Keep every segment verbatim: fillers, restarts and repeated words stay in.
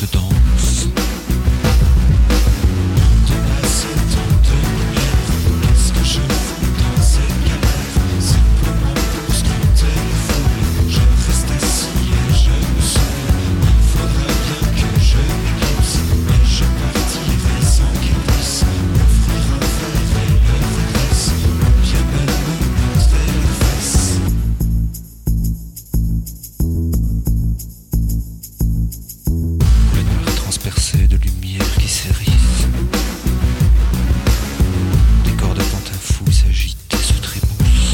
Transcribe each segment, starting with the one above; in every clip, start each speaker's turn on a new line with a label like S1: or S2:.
S1: se danse. De passer tant de lumière, qu'est-ce que je fous dans cette galère? Simplement pour scruter les foules, je reste assis et je me saoule. Il faudra bien que je m'éclipse, mais je partirai sans qu'il puisse m'offrir un verre et le redresse, ou bien même me montrer les fesses. Le noir transpercé de lumière qui s'érisse, des corps de pantin fou s'agitent et se trémoussent.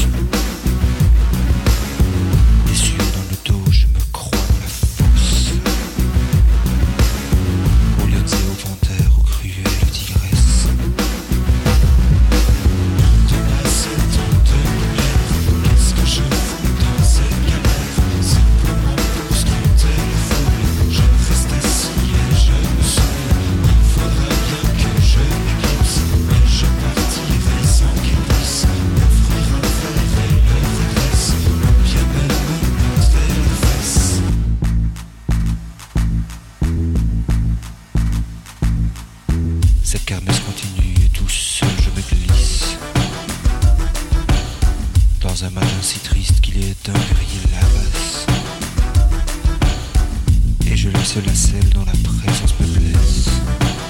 S1: Déçu dans le dos, je me crois dans la fosse. Aux lions et aux panthères, aux cruelles tigresses. De passer tant de lumière, qu'est-ce que je fous dans cette galère? Simplement pour scruter les foules, je reste assis et je me saoule. Il faudra bien que je m'éclipse, mais je partirai sans qu'il puisse m'offrir un verre et le redresse, ou bien même me montrer les fesses. Cette kermesse continue et tout seul je me glisse dans un matin si triste qu'il est d'un gris lavasse, et je laisse la selle dont la présence me blesse.